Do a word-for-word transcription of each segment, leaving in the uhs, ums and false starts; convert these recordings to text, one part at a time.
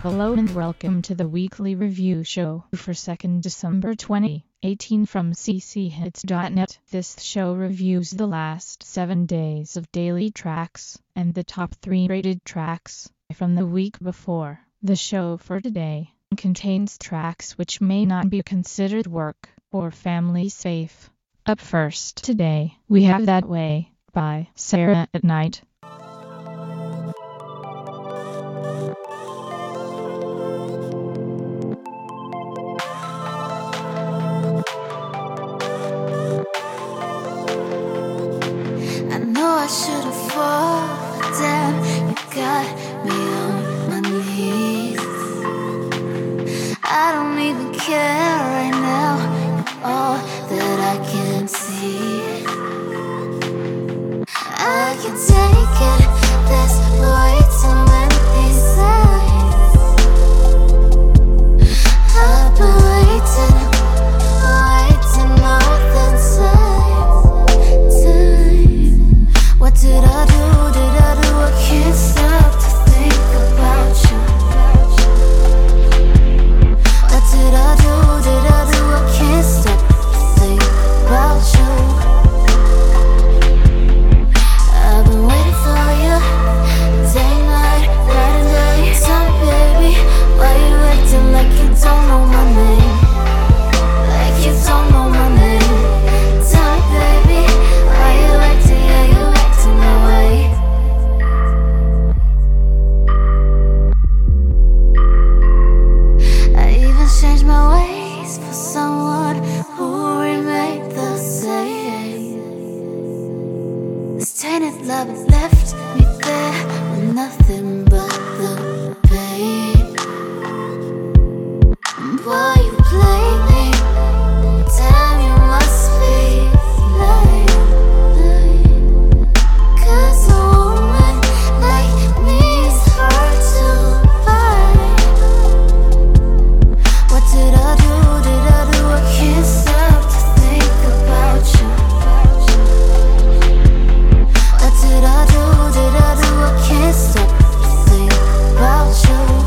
Hello and welcome to the weekly review show for second December twenty eighteen from c c hits dot net. This show reviews the last seven days of daily tracks and the top three rated tracks from the week before. The show for today contains tracks which may not be considered work or family safe. Up first today, we have That Way by Sarah at Night. I should have fallen down. You got me on my knees. I don't even care right now. You're all that I can see. I can take it. There's way too many signs. I've been waiting, waiting all the time. What did I do, did I do? I can't stop to think about you. What did I do, did I do? I can't stop to think about you. I've been waiting for you, day, night, night and day. Time, baby, why you acting like you don't know my name? Like you don't know my name. Time, baby, why you acting, yeah, you acting that way. I even changed my ways for someone who remained the same. This tainted love has left me there with nothing but the pain. Boy, you play me, damn, you must be lying. Cause a woman like me is hard to find. What did I do, did I do? I can't stop to think about you. What did I do, did I do? I can't stop to think about you.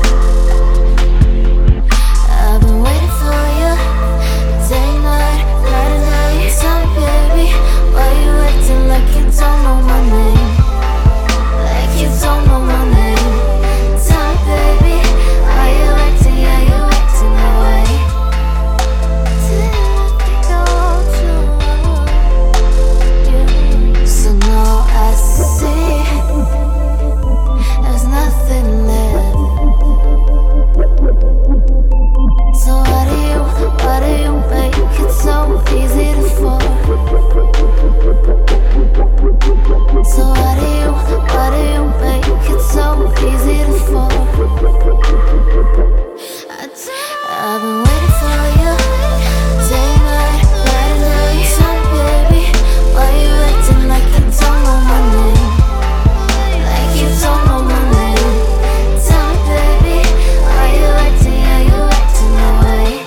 I've been waiting for you, day, night, night and day. Time, baby, why you acting like you don't know my name? Like you don't know my name. Time, baby, why you acting, yeah, you acting that way. Did I think about you? So now I see there's nothing left. So why do you, why do you make it so easy to fall? So why do you, why do you make it so easy to fall? I, I've been waiting for you, day, night, night and day. Time, baby, why you acting like you don't know my name? Like you don't know my name. Time, baby, why you acting, yeah, you acting that way.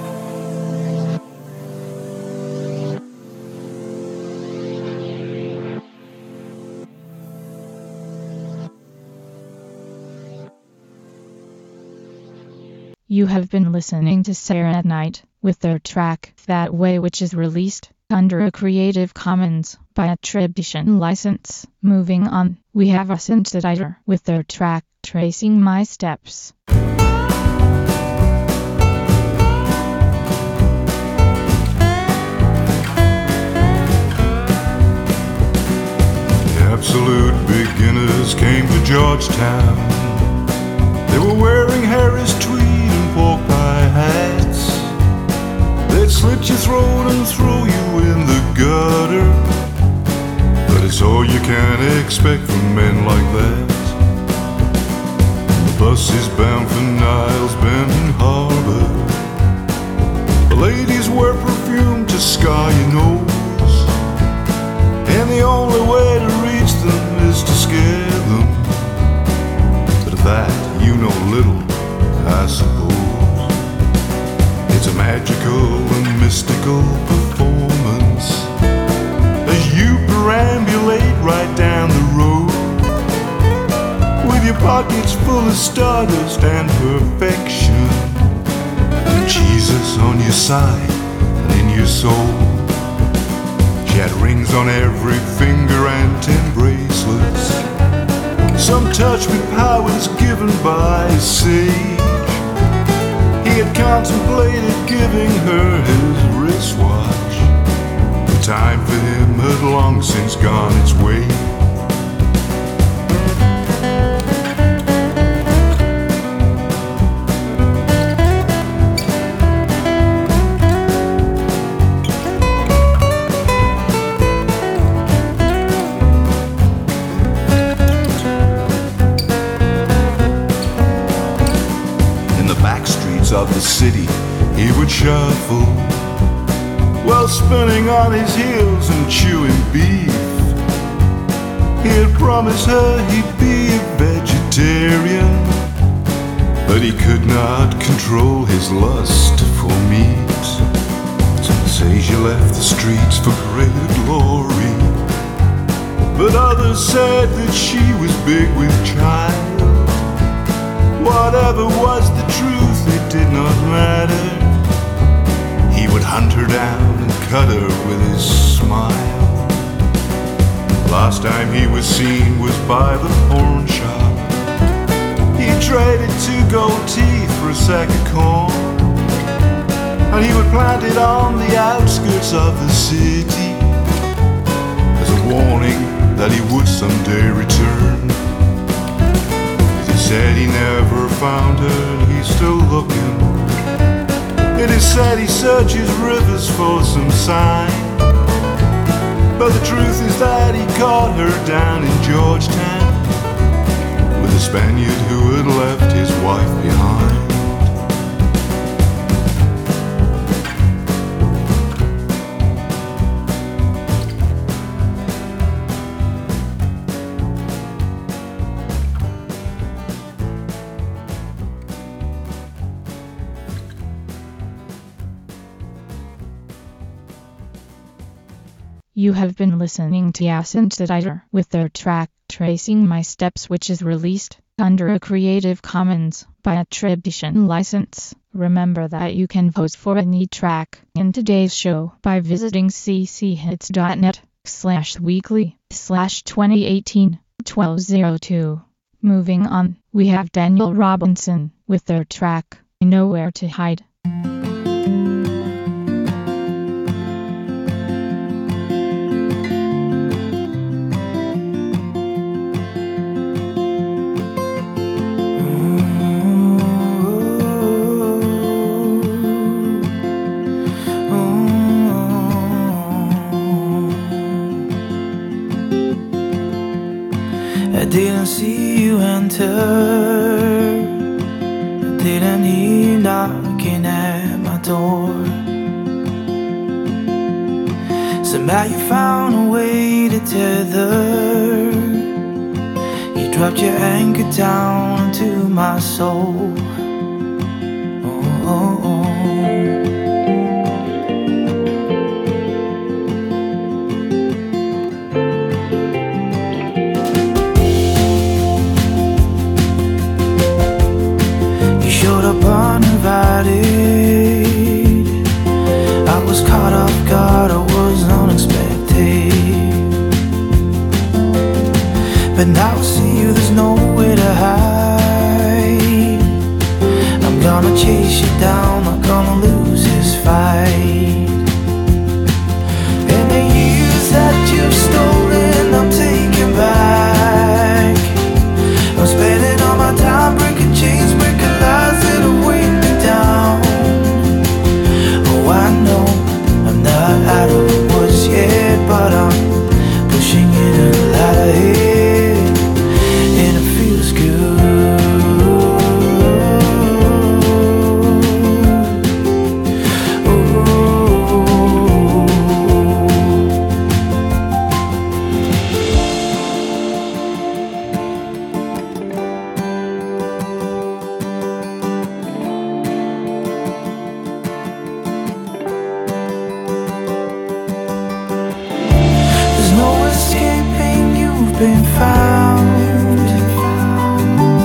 You have been listening to Sarah at Night with their track That Way, which is released under a Creative Commons by attribution license. Moving on, we have a Synthesizer with their track Tracing My Steps. Absolute beginners came to Georgetown. They were wearing Harris tweed and pork pie hats. They'd slit your throat and throw you in the gutter. But it's all you can expect from men like that. The bus is bound for Niles Bending Harbor. The ladies wear perfume to scar your nose, and the only way to reach them is to scare them. But of that you know little, I suppose. It's a magical and mystical performance as you perambulate right down the road with your pockets full of stardust and perfection. Jesus on your side and in your soul. She had rings on every finger and ten bracelets, some touch with powers given by a sage. He had contemplated giving her his wristwatch. The time for him had long since gone its way. Of the city he would shuffle, while spinning on his heels and chewing beef. He had promised her he'd be a vegetarian, but he could not control his lust for meat. Some say she left the streets for greater glory, but others said that she was big with child. Whatever was the truth, it did not matter. He would hunt her down and cut her with his smile. Last time he was seen was by the pawn shop. He traded two gold teeth for a sack of corn, and he would plant it on the outskirts of the city as a warning that he would someday return. He said he never found her and he's still looking. It is said he searches rivers for some sign, but the truth is that he caught her down in Georgetown with a Spaniard who had left his wife behind. You have been listening to Yasin Taditer with their track Tracing My Steps, which is released under a Creative Commons by attribution license. Remember that you can vote for any track in today's show by visiting cchits.net slash weekly slash 2018 1202. Moving on, we have Daniel Robinson with their track Nowhere to Hide. I didn't see you enter, I didn't hear you knocking at my door. Somehow you found a way to tether, you dropped your anchor down into my soul. Oh, oh, oh. Uninvited, I was caught off guard, I was unexpected. But now I see you, there's nowhere to hide. I'm gonna chase you down, not gonna lose this fight. And the years that you've stolen, I'm taking back. I'm spending all my time breaking chains, breaking lies that have weighed me down. Oh, I know I'm not out of the woods yet, but I'm pushing it a lot ahead, and it feels good. Been found,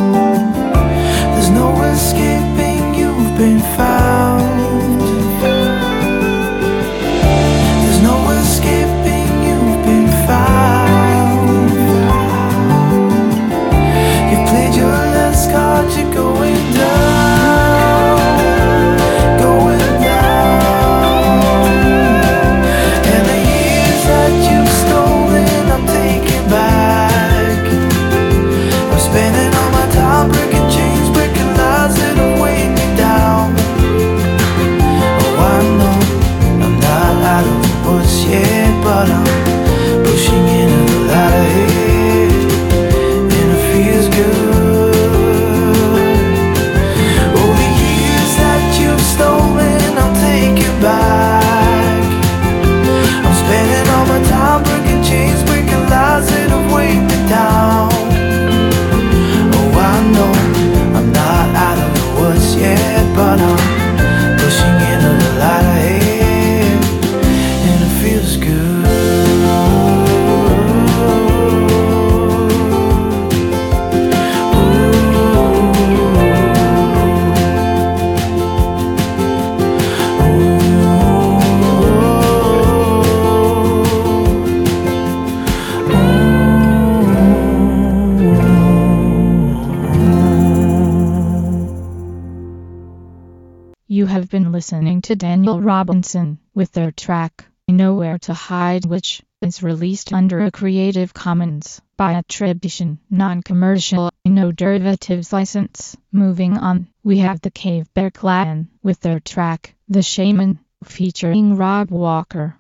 You have been listening to Daniel Robinson with their track Nowhere to Hide, which is released under a Creative Commons by attribution, non-commercial, no derivatives license. Moving on, we have the Cave Bear Clan with their track The Shaman, featuring Rob Walker.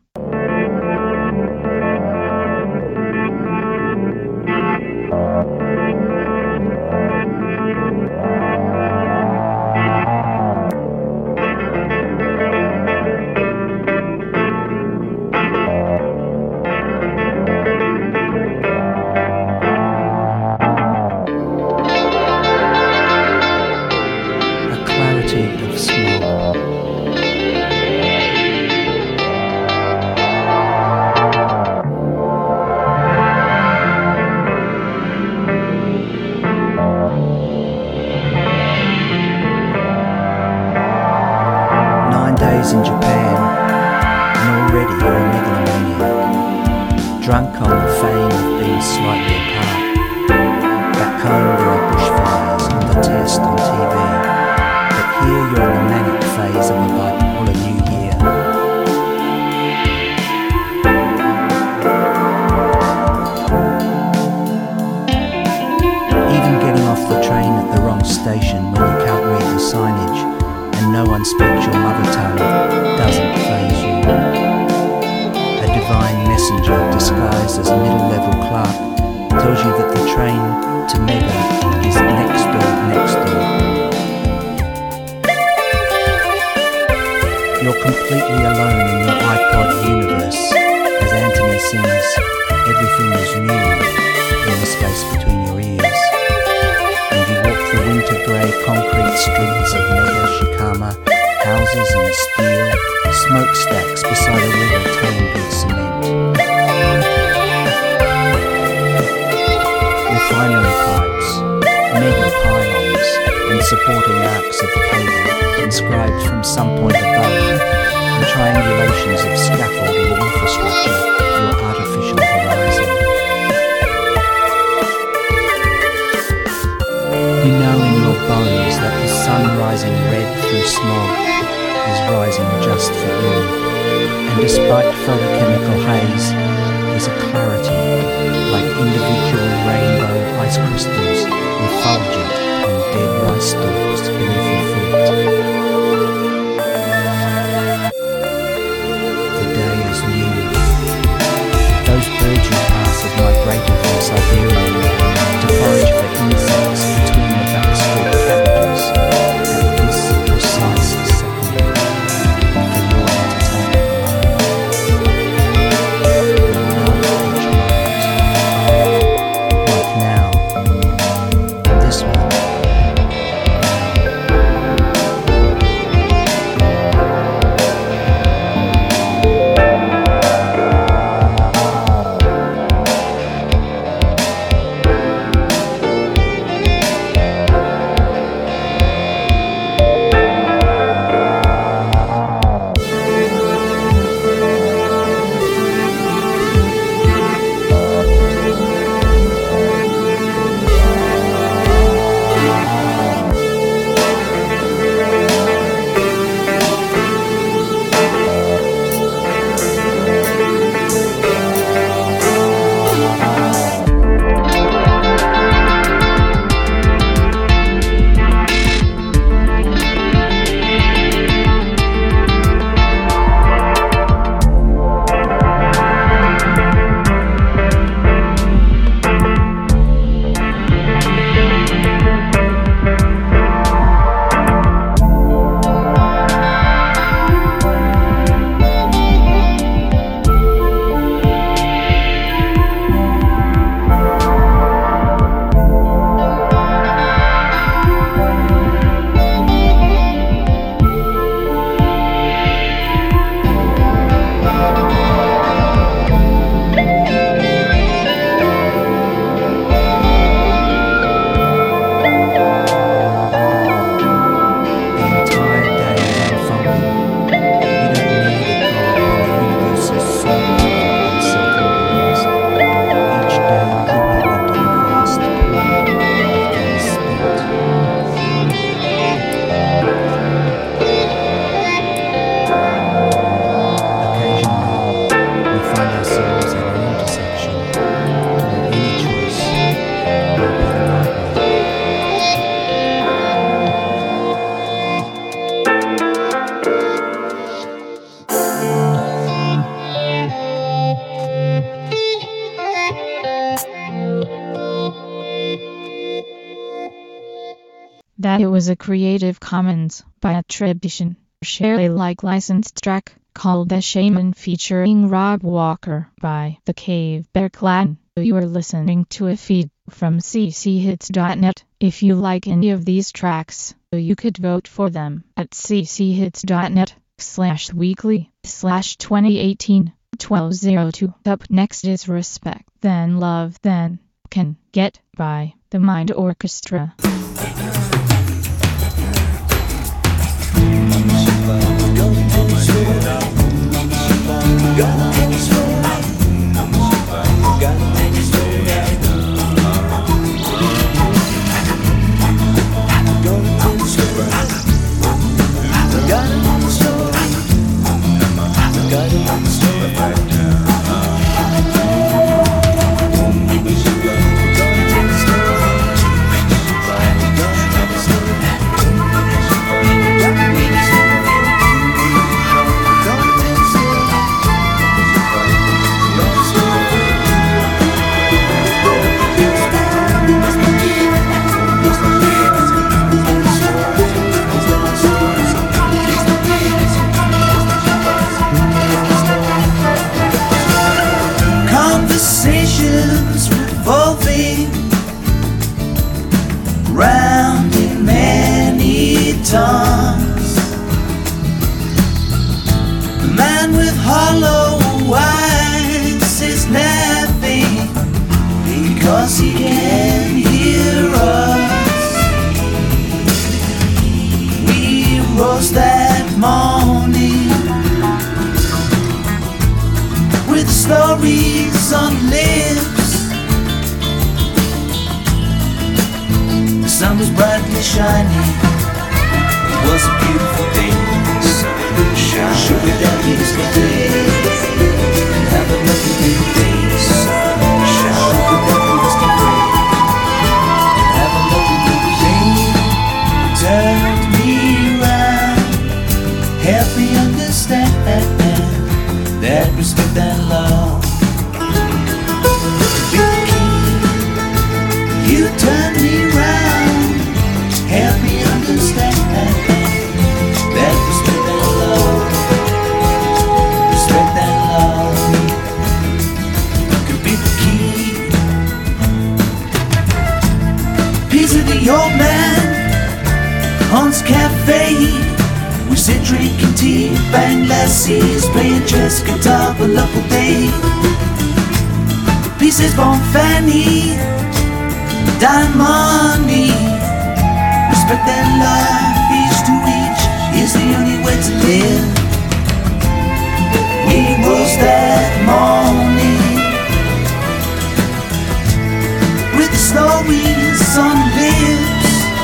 In Japan, and already you're a megalomaniac, drunk on the fame of being slightly apart. Back home there are bushfires and the test on T V, but here you're in the manic phase of a bipolar new year. Even getting off the train at the wrong station when you can't read the signage and no one speaks your mother tongue doesn't faze you. A divine messenger disguised as a middle-level clerk tells you that the train to Mega is next door, next door. You're completely alone in your iPod universe as Anthony sings Everything is New in the space between your ears. And you walk the winter grey concrete streets of Mega Shikama, houses and steel, smokestacks beside a river tamed with cement. Refinery pipes, mega pylons, and supporting arcs of cable inscribed from some point above, and triangulations of scaffolding infrastructure, your artificial horizon. You know in your bones that the sun rising red through smog is rising just for you, and despite photochemical haze, there's a clarity, like individual rainbow ice crystals effulgent on dead rice stalks beneath your feet. The day is new. Those birds you pass have migrated from Siberia to forage for insects between the backstreet cabbages at this precise second for your entertainment moment. that it was a Creative Commons by attribution, share Alike licensed track called The Shaman featuring Rob Walker by The Cave Bear Clan. You are listening to a feed from c c hits dot net. If you like any of these tracks, you could vote for them at c c hits dot net slash weekly slash twenty eighteen twelve oh two. Up next is Respect Then Love Then Can Get by The Mind Orchestra. Conversations revolving round in many tongues. The man with hollow eyes is laughing because he can hear us. We rose that morning with stories on lips. The sun was brightly shining. It was a beautiful day. Should we dance today and have a lovely day? Should we dance today and have a lovely day? Turned me round, help me understand that respect and love be the key. You turn me round, help me understand that respect and love, respect and love could be the key. Piece of the old man owns a cafe. We sit drinking tea, bang lassies, playing chess, guitar for love all day. Pieces born Fanny, dime money. Respect and love, each to each, is the only way to live. We rose that morning with the stories on lips.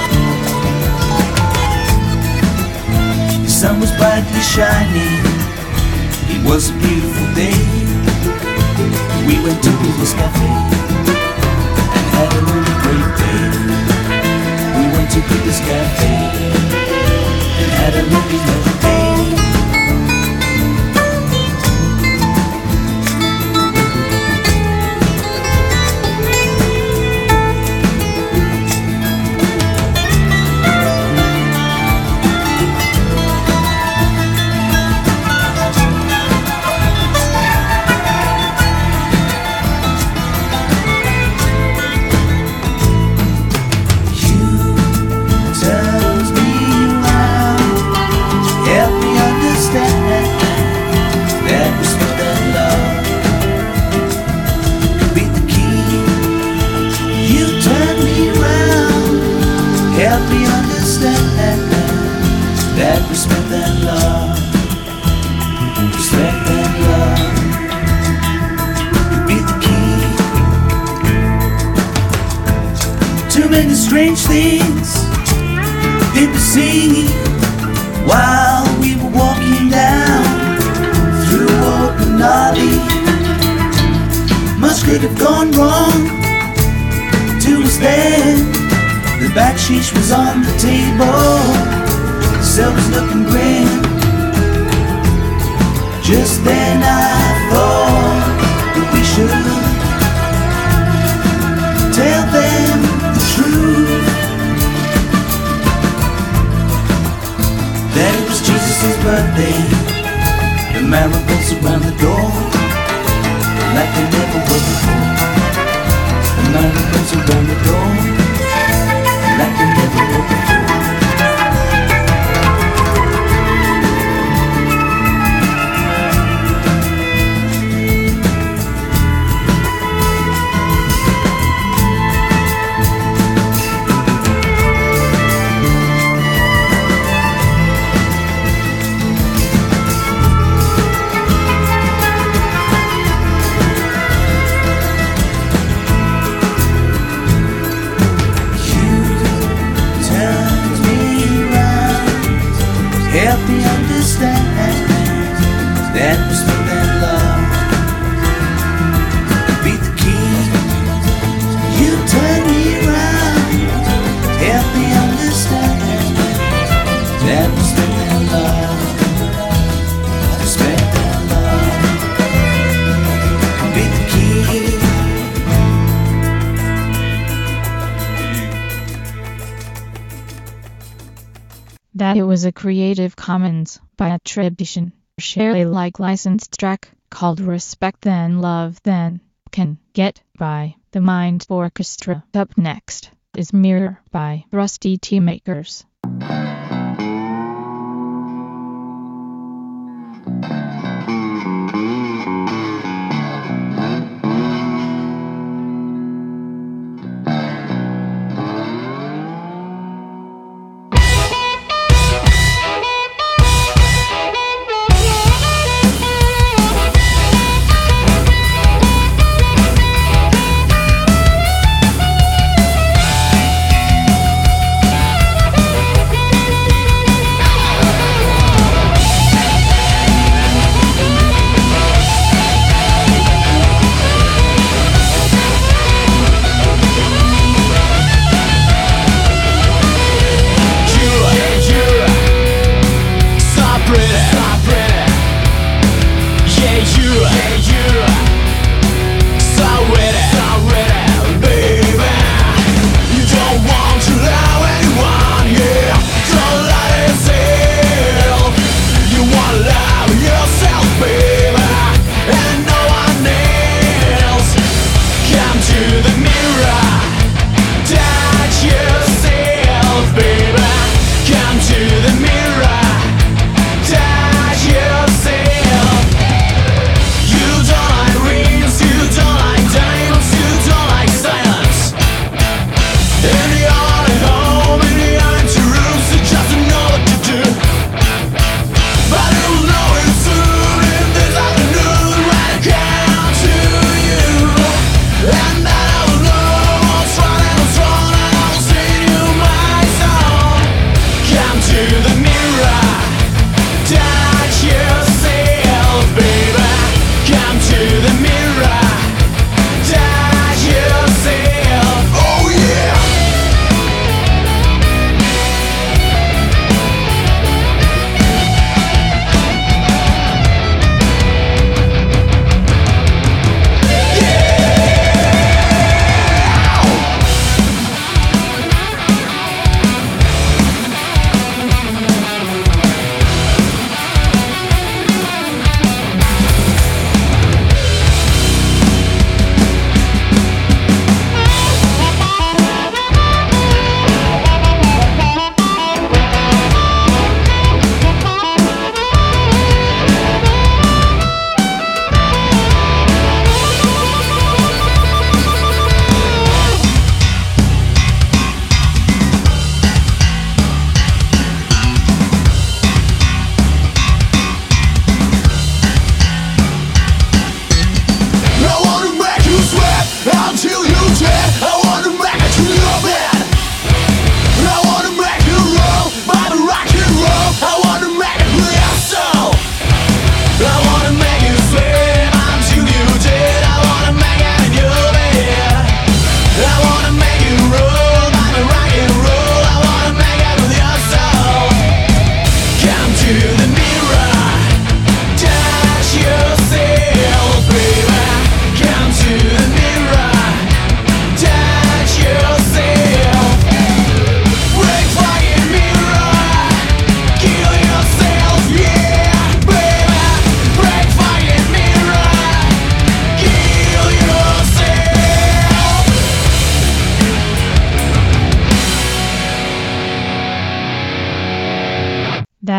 The sun was brightly shining. It was a beautiful day. We went to this cafe and had a really great day. We went to this cafe and had a really lovely day. Strange things did we see while we were walking down through open alley. Much could have gone wrong to us then. The back sheesh was on the table, the cell was looking grim. Just then I thought that we should tell them the truth. his birthday. The marigolds around the door, like they never were before. The marigolds around the door, like they never were before. Help me understand that respect and love beat the key. You turn me around. Help me understand that respect and love, respect and love beat the key. That it was a Creative Commons by attribution, share Alike licensed track called Respect Then Love Then Can Get by the Mind Orchestra. Up next is Mirror by Rusty Tea Makers. Thank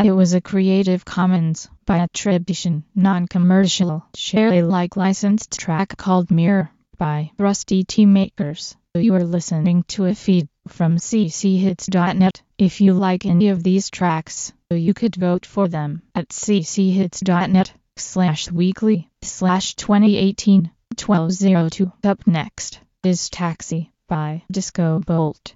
that it was a Creative Commons by attribution, non-commercial, share-alike licensed track called Mirror by Rusty T Makers. You are listening to a feed from c c hits dot net. If you like any of these tracks, you could vote for them at c c hits dot net slash weekly slash twenty eighteen twelve oh two. Up next is Taxi by Disco Bolt.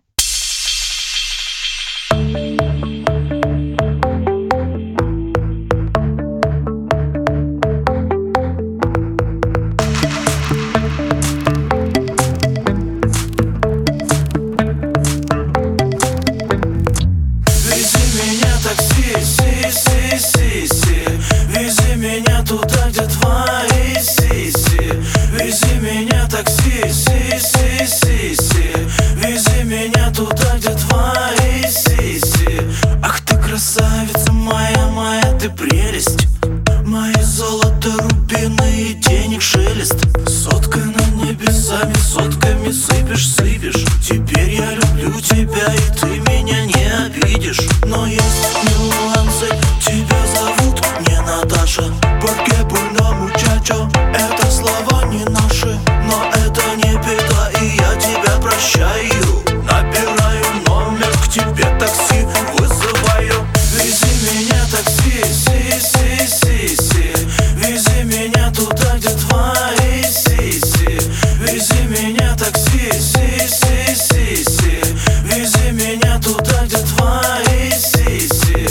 Красавица моя, моя ты прелесть, мои золото, рубины и денег шелест. Соткой над небесами, сотками сыпешь, сыпешь. Теперь я люблю тебя, и ты меня не обидишь. Но есть нюансы, тебя зовут не Наташа. Porque bueno muchacho, это слова не наши. Но это не беда, и я тебя прощаю. Набираю номер, к тебе такси вызываю. Вези меня такси, си, си, си, си. Вези меня туда, где твои сиси. Вези меня такси, си, си, си, си. Вези меня туда, где твои сиси.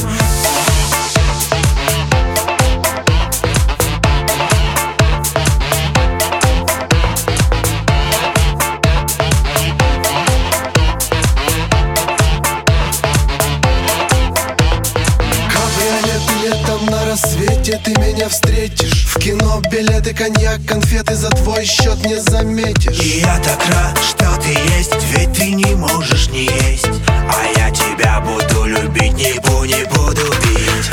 На рассвете ты меня встретишь. В кино билеты, коньяк, конфеты за твой счет не заметишь. И я так рад, что ты есть, ведь ты не можешь не есть. А я тебя буду любить, не буду, не буду бить.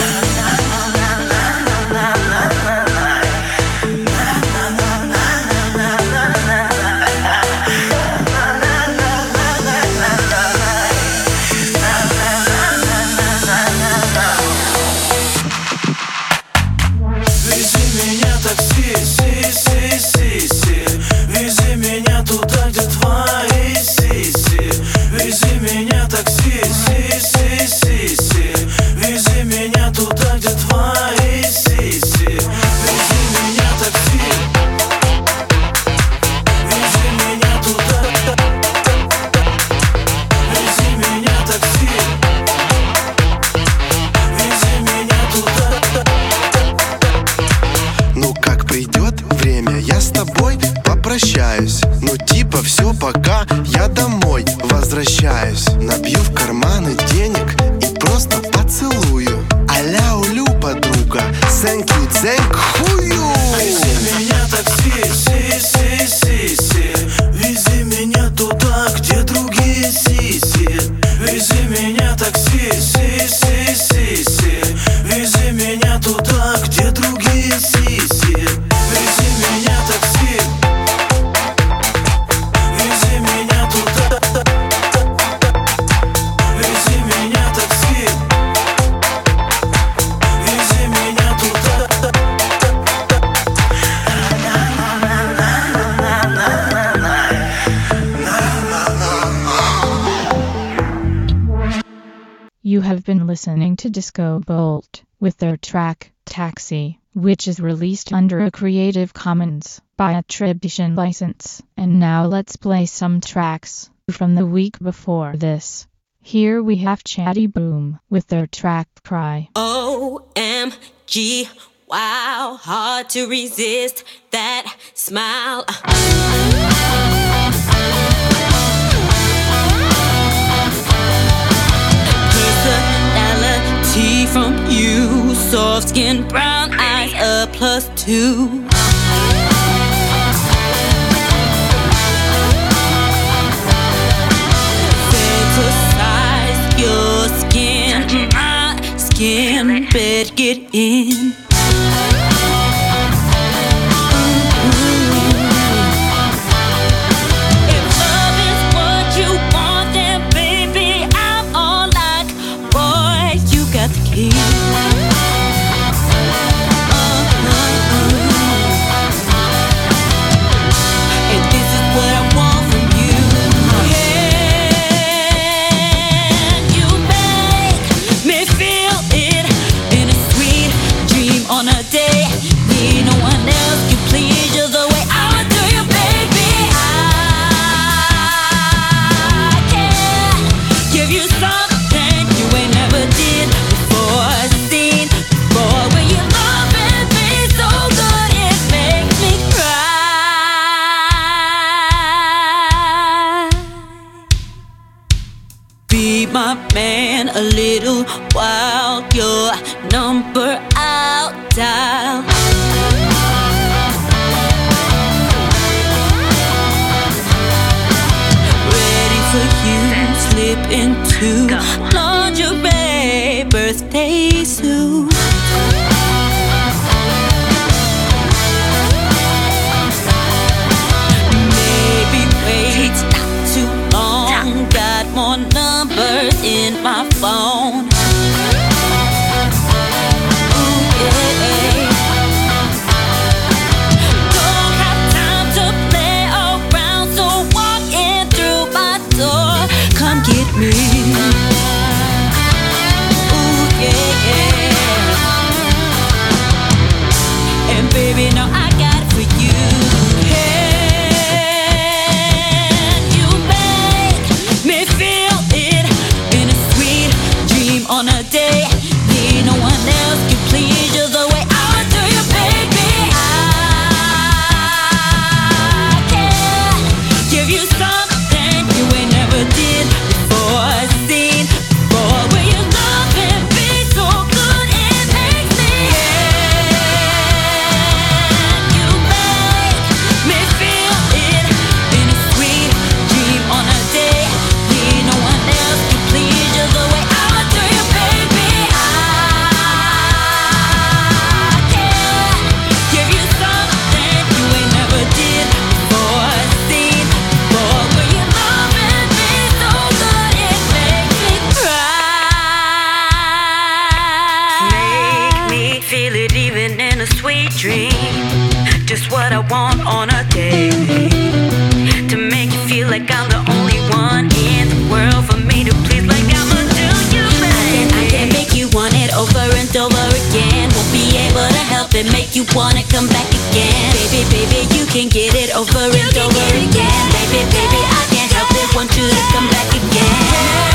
Прощаюсь, ну типа все, пока я домой возвращаюсь. Набью в карманы денег и просто поцелую. А-ля улю, подруга, thank you, thank хую. Вези меня такси, си, си, си, си. Вези меня туда, где другие сиси. Вези меня такси, си, си, си, си. Вези меня туда, где другие сиси. Вези меня такси. You have been listening to Disco Bolt with their track, Taxi, which is released under a Creative Commons by attribution license. And now let's play some tracks from the week before this. Here we have Chatty Boom with their track, Cry. O M G, wow, hard to resist that smile. Personality from you, soft skin, brown eyes, a plus two. Fantasize your skin, my skin, better get in. Keep my man a little while. Your number I'll dial. Ready for you, slip into lingerie, birthday suit. Got more numbers in my phone. Ooh, yeah. Don't have time to play around, so walk in through my door. Come get me. Ooh, yeah. And baby, now I got it for you. On a day, need no one else can please you the way I would do you, baby. I can give you something you ain't never did before, seen before. Will you love and be so good it makes me? And you make me feel it in a sweet dream on a day. Need no one else can please you the way I would do you. Dream, just what I want on a day, to make you feel like I'm the only one in the world for me to please, like I'ma do you, baby. I can make you want it over and over again. Won't be able to help it, make you wanna come back again. Baby, baby, you can get it over and over again. Baby, baby, I can't help it, want you to come back again.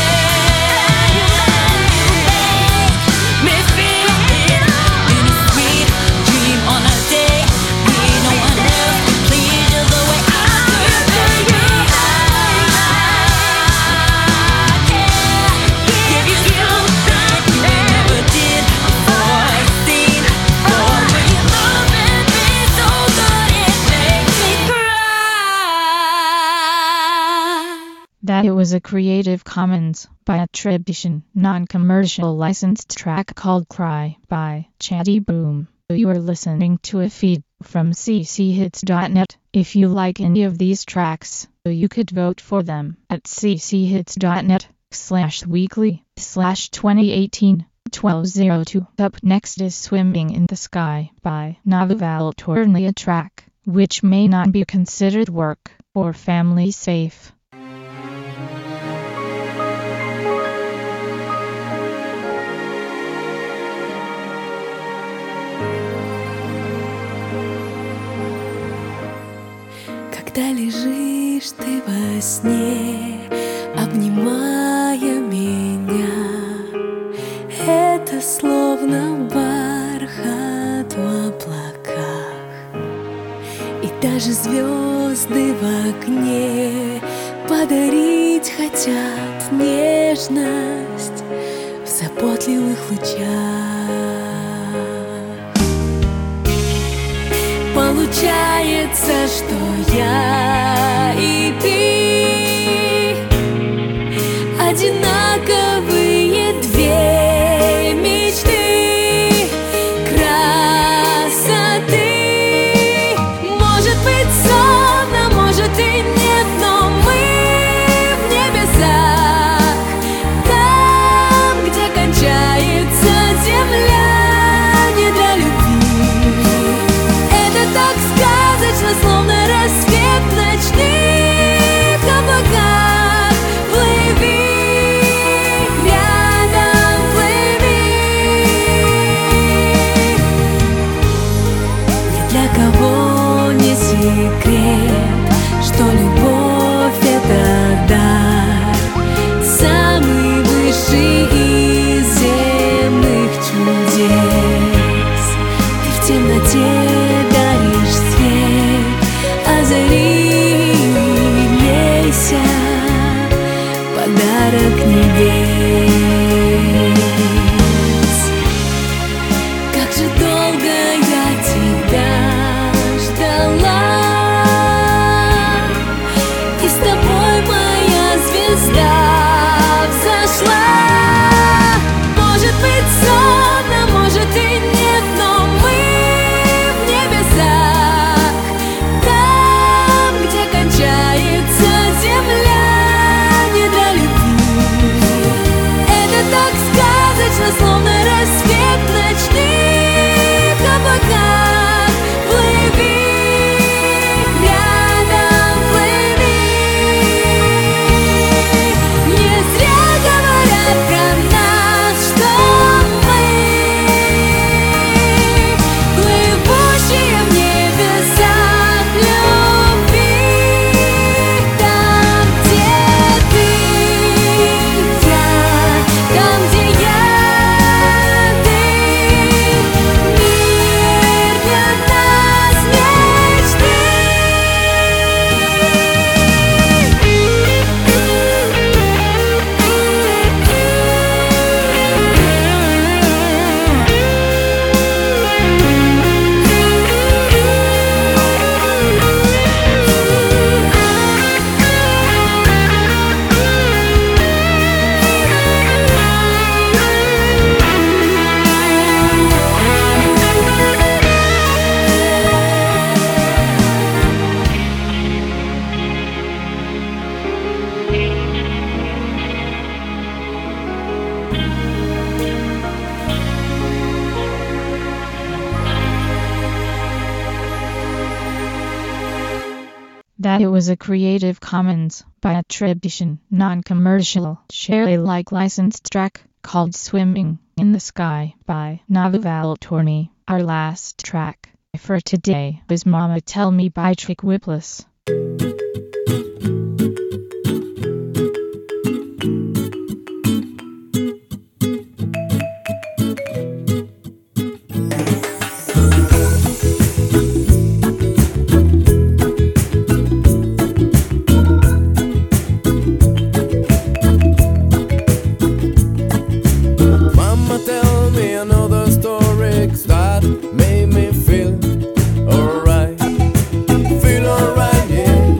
That it was a Creative Commons by attribution, non-commercial licensed track called Cry by Chatty Boom. You are listening to a feed from c c hits dot net. If you like any of these tracks, you could vote for them at c c hits dot net slash weekly slash twenty eighteen twelve oh two. Up next is Swimming in the Sky by Naval Torney, a track which may not be considered work or family safe. Когда лежишь ты во сне, обнимая меня, это словно бархат в облаках, и даже звезды в окне подарить хотят нежность в заботливых лучах. Получается, что я и ты одинаковые две мечты красоты. Может быть сон, а может и нет, но мы в небесах, там, где кончается земля не для любви. Так сказочно, словно рассвет на звезда взошла. Может быть сон, а может и нет, но мы в небесах, там, где кончается земля, не до любви. Это так сказочно, словно рассвет в ночных облаках. Плыви рядом, плыви. Не зря говорят про нас, что мы плывущие в небесах любви. Там, где ты, я, там, где я, ты, мир для нас мечты. That it was a Creative Commons by attribution, non-commercial, share Alike licensed track called Swimming in the Sky by Navu Valtorni. Our last track for today is Mama Tell Me by Trick Whipless. Mama, tell me another story that made me feel alright, feel alright, yeah.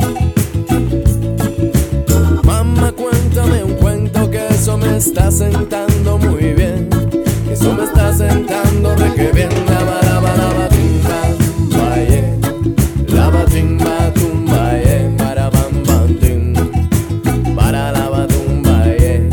Mamá, cuéntame un cuento que eso me está sentando muy bien, que eso me está sentando re que bien. Lava, lava, lava, tumba, tumba, yeah. Lava, tumba, tumba, yeah. Para, bam, bam, tim. Para, lava, tumba, yeah.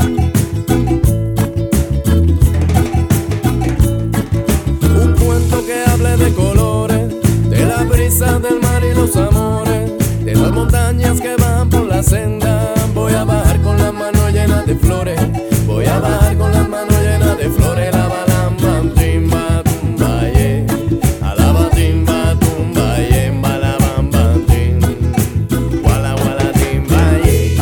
Un cuento que hable de colores, de la brisa del mar y los amores, de las montañas que van por la senda. Voy a bajar con las manos llenas de flores, voy a bajar con las manos llenas de flores. La balamba, timba, tumba, yeah. Alaba, timba, tumba, yeah. Balabamba, tim. Wala, wala, timba, yeah.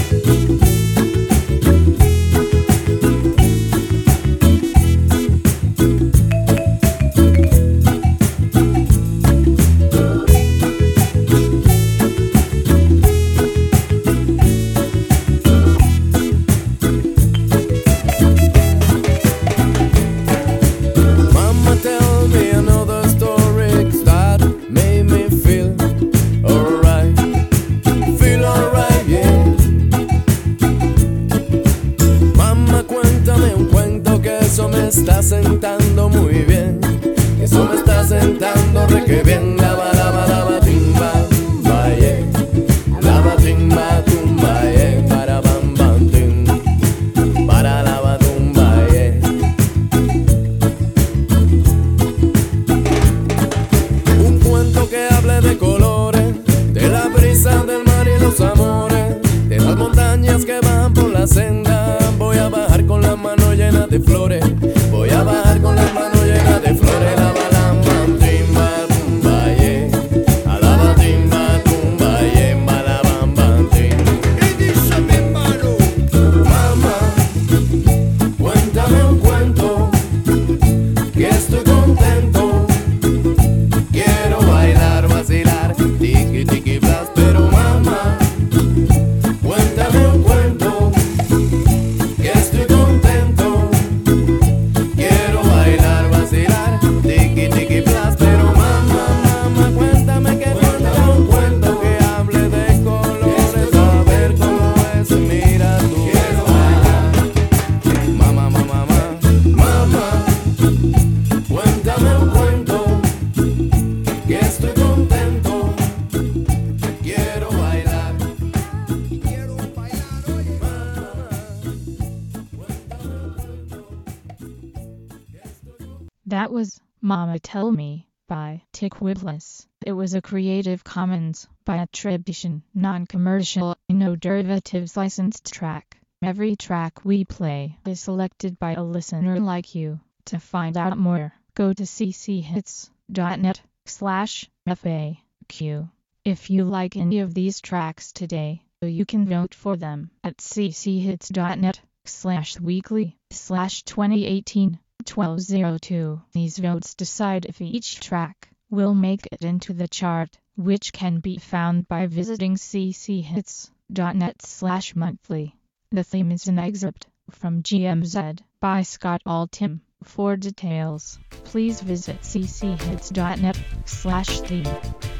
Mama, tell me another story that made me feel alright, feel alright, yeah. Mamá, cuéntame un cuento que eso me está sentando muy bien, que eso me está sentando re que bien. Lava, lava, lava, timba, tumba, yeah. Lava, timba, tumba, yeah. Para, bam, bam, tim. Para, lava, tumba, yeah. Un cuento que hable de colores, de la brisa del mar y los amores, de las montañas que van por la senda. Voy a bajar con las manos llenas de flores, voy a bajar con las That was Mama Tell Me by Tickwibless. It was a Creative Commons by attribution, non-commercial, no derivatives licensed track. Every track we play is selected by a listener like you. To find out more, go to cchits.net slash FAQ. If you like any of these tracks today, you can vote for them at cchits.net slash weekly slash 2018 1202. These votes decide if each track will make it into the chart, which can be found by visiting cchits.net slash monthly. The theme is an excerpt from G M Z by Scott Altham. For details, please visit cchits.net slash theme.